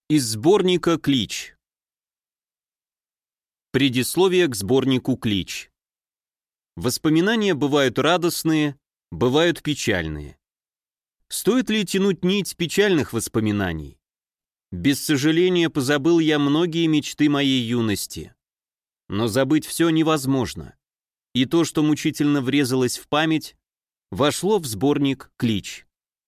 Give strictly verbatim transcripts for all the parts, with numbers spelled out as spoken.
Из сборника «Клич». Предисловие к сборнику «Клич». Воспоминания бывают радостные, бывают печальные. Стоит ли тянуть нить печальных воспоминаний? Без сожаления позабыл я многие мечты моей юности. Но забыть все невозможно. И то, что мучительно врезалось в память, вошло в сборник «Клич».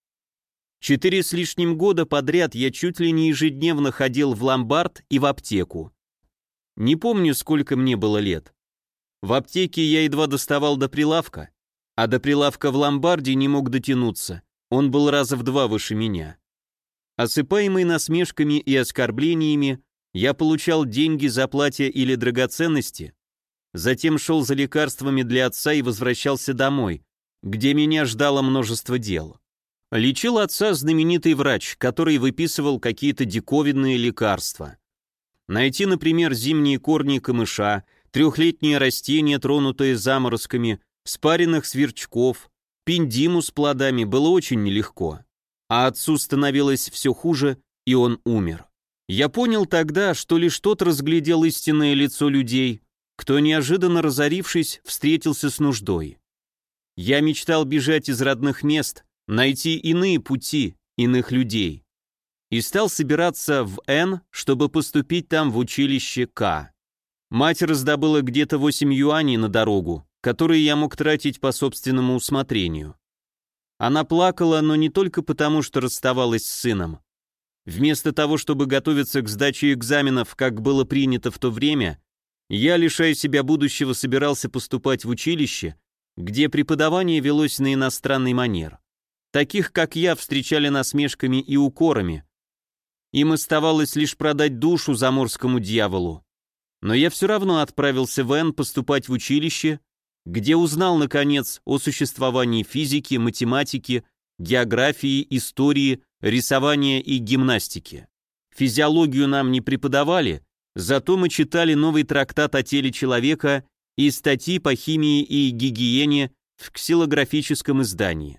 Четыре с лишним года подряд я чуть ли не ежедневно ходил в ломбард и в аптеку. Не помню, сколько мне было лет. В аптеке я едва доставал до прилавка, а до прилавка в ломбарде не мог дотянуться, он был раза в два выше меня. Осыпаемый насмешками и оскорблениями, я получал деньги за платье или драгоценности, затем шел за лекарствами для отца и возвращался домой, где меня ждало множество дел. Лечил отца знаменитый врач, который выписывал какие-то диковинные лекарства. Найти, например, зимние корни камыша, трехлетние растения, тронутые заморозками, спаренных сверчков, пиндиму с плодами было очень нелегко. А отцу становилось все хуже, и он умер. Я понял тогда, что лишь тот разглядел истинное лицо людей, кто, неожиданно разорившись, встретился с нуждой. Я мечтал бежать из родных мест, найти иные пути, иных людей. И стал собираться в Н, чтобы поступить там в училище К. Мать раздобыла где-то восемь юаней на дорогу, которые я мог тратить по собственному усмотрению. Она плакала, но не только потому, что расставалась с сыном. Вместо того, чтобы готовиться к сдаче экзаменов, как было принято в то время, я, лишая себя будущего, собирался поступать в училище, где преподавание велось на иностранный манер. Таких, как я, встречали насмешками и укорами. Им оставалось лишь продать душу заморскому дьяволу. Но я все равно отправился в Н поступать в училище, где узнал, наконец, о существовании физики, математики, географии, истории, рисования и гимнастики. Физиологию нам не преподавали, зато мы читали новый трактат о теле человека и статьи по химии и гигиене в ксилографическом издании.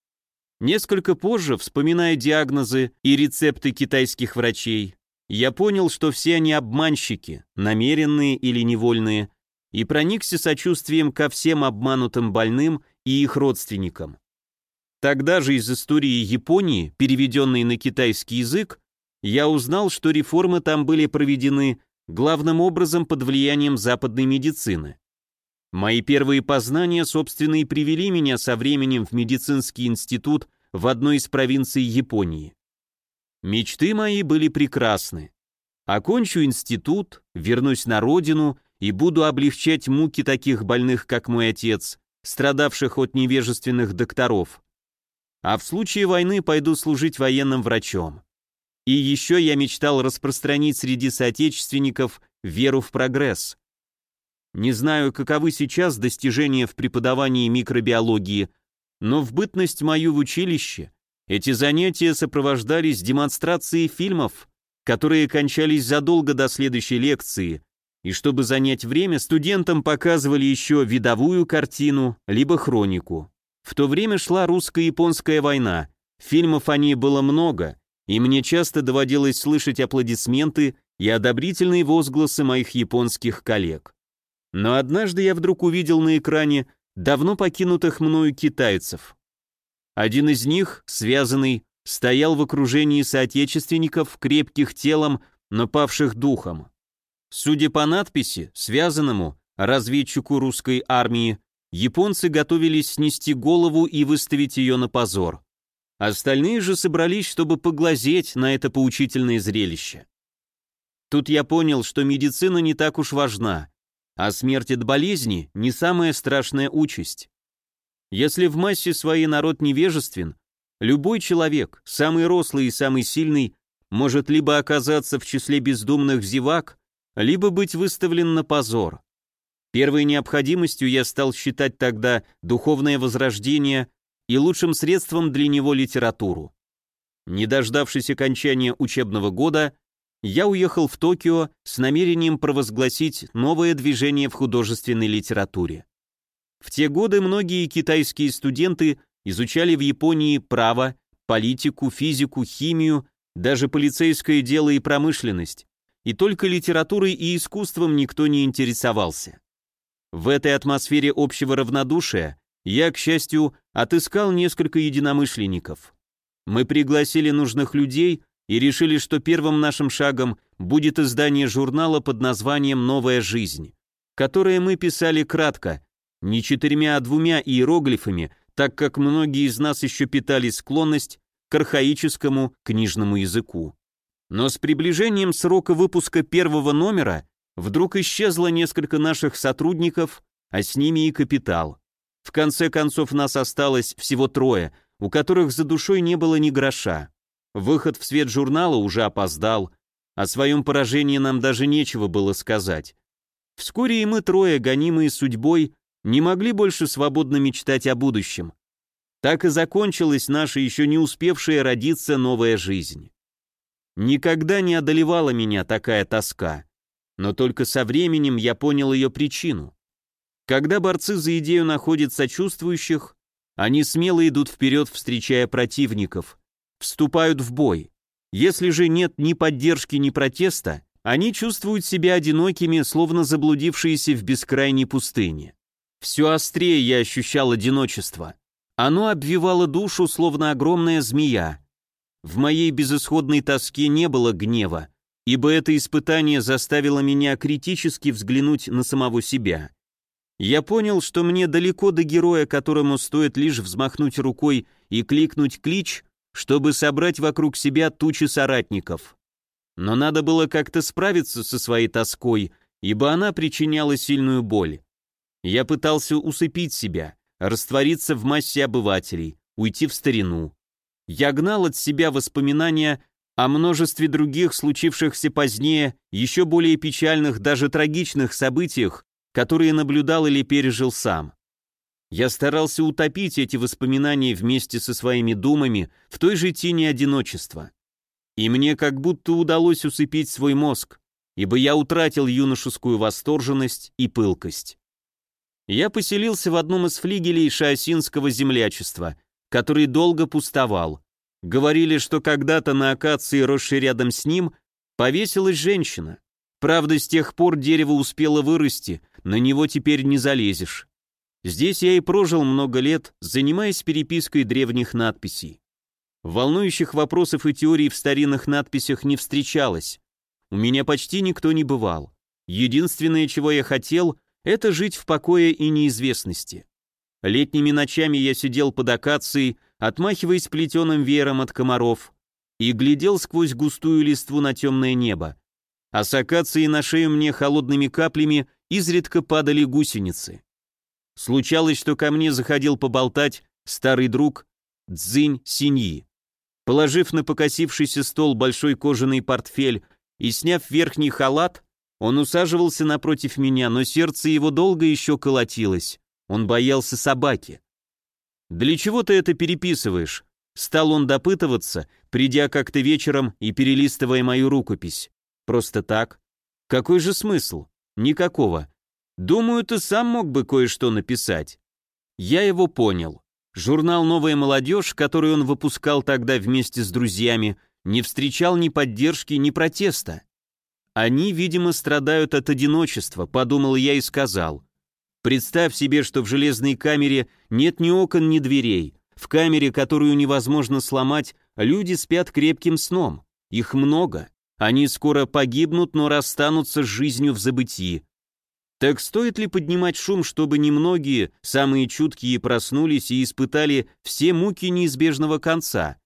Несколько позже, вспоминая диагнозы и рецепты китайских врачей, я понял, что все они обманщики, намеренные или невольные, и проникся сочувствием ко всем обманутым больным и их родственникам. Тогда же из истории Японии, переведенной на китайский язык, я узнал, что реформы там были проведены главным образом под влиянием западной медицины. Мои первые познания, собственно, и привели меня со временем в медицинский институт в одной из провинций Японии. Мечты мои были прекрасны. Окончу институт, вернусь на родину и буду облегчать муки таких больных, как мой отец, страдавших от невежественных докторов. А в случае войны пойду служить военным врачом. И еще я мечтал распространить среди соотечественников веру в прогресс. Не знаю, каковы сейчас достижения в преподавании микробиологии, но в бытность мою в училище эти занятия сопровождались демонстрацией фильмов, которые кончались задолго до следующей лекции, и чтобы занять время, студентам показывали еще видовую картину, либо хронику. В то время шла русско-японская война, фильмов о ней было много, и мне часто доводилось слышать аплодисменты и одобрительные возгласы моих японских коллег. Но однажды я вдруг увидел на экране давно покинутых мною китайцев. Один из них, связанный, стоял в окружении соотечественников, крепких телом, но павших духом. Судя по надписи, связанному, разведчику русской армии, японцы готовились снести голову и выставить ее на позор. Остальные же собрались, чтобы поглазеть на это поучительное зрелище. Тут я понял, что медицина не так уж важна, а смерть от болезни не самая страшная участь. Если в массе своей народ невежествен, любой человек, самый рослый и самый сильный, может либо оказаться в числе бездумных зевак, либо быть выставлен на позор. Первой необходимостью я стал считать тогда духовное возрождение и лучшим средством для него литературу. Не дождавшись окончания учебного года, я уехал в Токио с намерением провозгласить новое движение в художественной литературе. В те годы многие китайские студенты изучали в Японии право, политику, физику, химию даже полицейское дело и промышленность, и только литературой и искусством никто не интересовался. В этой атмосфере общего равнодушия я, к счастью, отыскал несколько единомышленников. Мы пригласили нужных людей и решили, что первым нашим шагом будет издание журнала под названием «Новая жизнь», которое мы писали кратко, не четырьмя, а двумя иероглифами, так как многие из нас еще питали склонность к архаическому книжному языку. Но с приближением срока выпуска первого номера вдруг исчезло несколько наших сотрудников, а с ними и капитал. В конце концов нас осталось всего трое, у которых за душой не было ни гроша. Выход в свет журнала уже опоздал, о своем поражении нам даже нечего было сказать. Вскоре и мы трое, гонимые судьбой, не могли больше свободно мечтать о будущем. Так и закончилась наша еще не успевшая родиться новая жизнь. Никогда не одолевала меня такая тоска, но только со временем я понял ее причину. Когда борцы за идею находят сочувствующих, они смело идут вперед, встречая противников, вступают в бой. Если же нет ни поддержки, ни протеста, они чувствуют себя одинокими, словно заблудившиеся в бескрайней пустыне. Все острее я ощущал одиночество. Оно обвивало душу, словно огромная змея. В моей безысходной тоске не было гнева, ибо это испытание заставило меня критически взглянуть на самого себя. Я понял, что мне далеко до героя, которому стоит лишь взмахнуть рукой и кликнуть клич, чтобы собрать вокруг себя тучи соратников. Но надо было как-то справиться со своей тоской, ибо она причиняла сильную боль. Я пытался усыпить себя, раствориться в массе обывателей, уйти в старину. Я гнал от себя воспоминания о множестве других случившихся позднее, еще более печальных, даже трагичных событиях, которые наблюдал или пережил сам. Я старался утопить эти воспоминания вместе со своими думами в той же тени одиночества. И мне как будто удалось усыпить свой мозг, ибо я утратил юношескую восторженность и пылкость. Я поселился в одном из флигелей шаосинского землячества, который долго пустовал. Говорили, что когда-то на акации, росшей рядом с ним, повесилась женщина. Правда, с тех пор дерево успело вырасти, на него теперь не залезешь. Здесь я и прожил много лет, занимаясь перепиской древних надписей. Волнующих вопросов и теорий в старинных надписях не встречалось. У меня почти никто не бывал. Единственное, чего я хотел, это жить в покое и неизвестности. Летними ночами я сидел под акацией, отмахиваясь плетеным веером от комаров, и глядел сквозь густую листву на темное небо. А с акации на шею мне холодными каплями изредка падали гусеницы. Случалось, что ко мне заходил поболтать старый друг Цзинь Синьи. Положив на покосившийся стол большой кожаный портфель и сняв верхний халат, он усаживался напротив меня, но сердце его долго еще колотилось. Он боялся собаки. «Для чего ты это переписываешь?» Стал он допытываться, придя как-то вечером и перелистывая мою рукопись. «Просто так? Какой же смысл? Никакого. Думаю, ты сам мог бы кое-что написать». Я его понял. Журнал «Новая молодежь», который он выпускал тогда вместе с друзьями, не встречал ни поддержки, ни протеста. «Они, видимо, страдают от одиночества», — подумал я и сказал. «Представь себе, что в железной камере нет ни окон, ни дверей. В камере, которую невозможно сломать, люди спят крепким сном. Их много. Они скоро погибнут, но расстанутся с жизнью в забытии. Так стоит ли поднимать шум, чтобы немногие, самые чуткие, проснулись и испытали все муки неизбежного конца?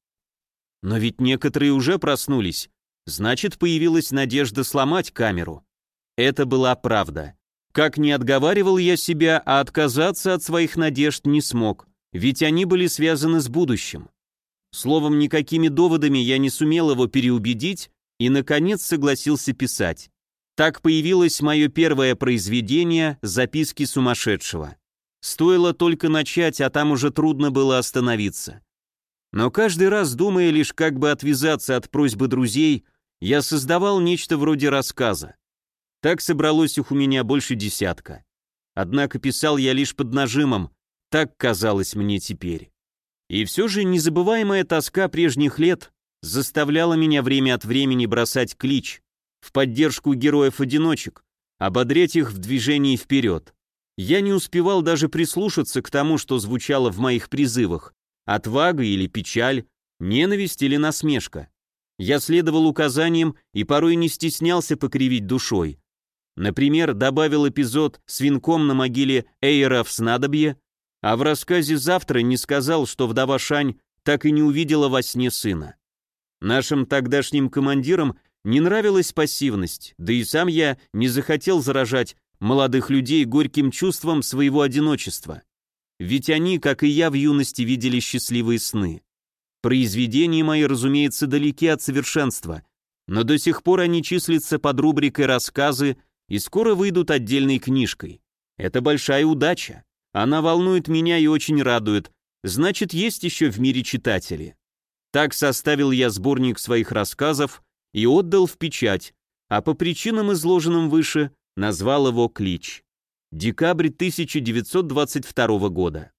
Но ведь некоторые уже проснулись. Значит, появилась надежда сломать камеру. Это была правда. Как ни отговаривал я себя, а отказаться от своих надежд не смог, ведь они были связаны с будущим. Словом, никакими доводами я не сумел его переубедить и, наконец, согласился писать. Так появилось мое первое произведение «Записки сумасшедшего». Стоило только начать, а там уже трудно было остановиться. Но каждый раз, думая лишь как бы отвязаться от просьбы друзей, я создавал нечто вроде рассказа. Так собралось их у меня больше десятка. Однако писал я лишь под нажимом, так казалось мне теперь. И все же незабываемая тоска прежних лет заставляла меня время от времени бросать клич в поддержку героев-одиночек, ободрять их в движении вперед. Я не успевал даже прислушаться к тому, что звучало в моих призывах: отвага или печаль, ненависть или насмешка. Я следовал указаниям и порой не стеснялся покривить душой. Например, добавил эпизод с венком на могиле Эйра в снадобье, а в рассказе «Завтра» не сказал, что вдова Шань так и не увидела во сне сына. Нашим тогдашним командирам не нравилась пассивность, да и сам я не захотел заражать молодых людей горьким чувством своего одиночества. Ведь они, как и я в юности, видели счастливые сны. Произведения мои, разумеется, далеки от совершенства, но до сих пор они числятся под рубрикой «Рассказы» и скоро выйдут отдельной книжкой. Это большая удача. Она волнует меня и очень радует. Значит, есть еще в мире читатели. Так составил я сборник своих рассказов и отдал в печать, а по причинам, изложенным выше, назвал его «Клич». Декабрь тысяча девятьсот двадцать второго года.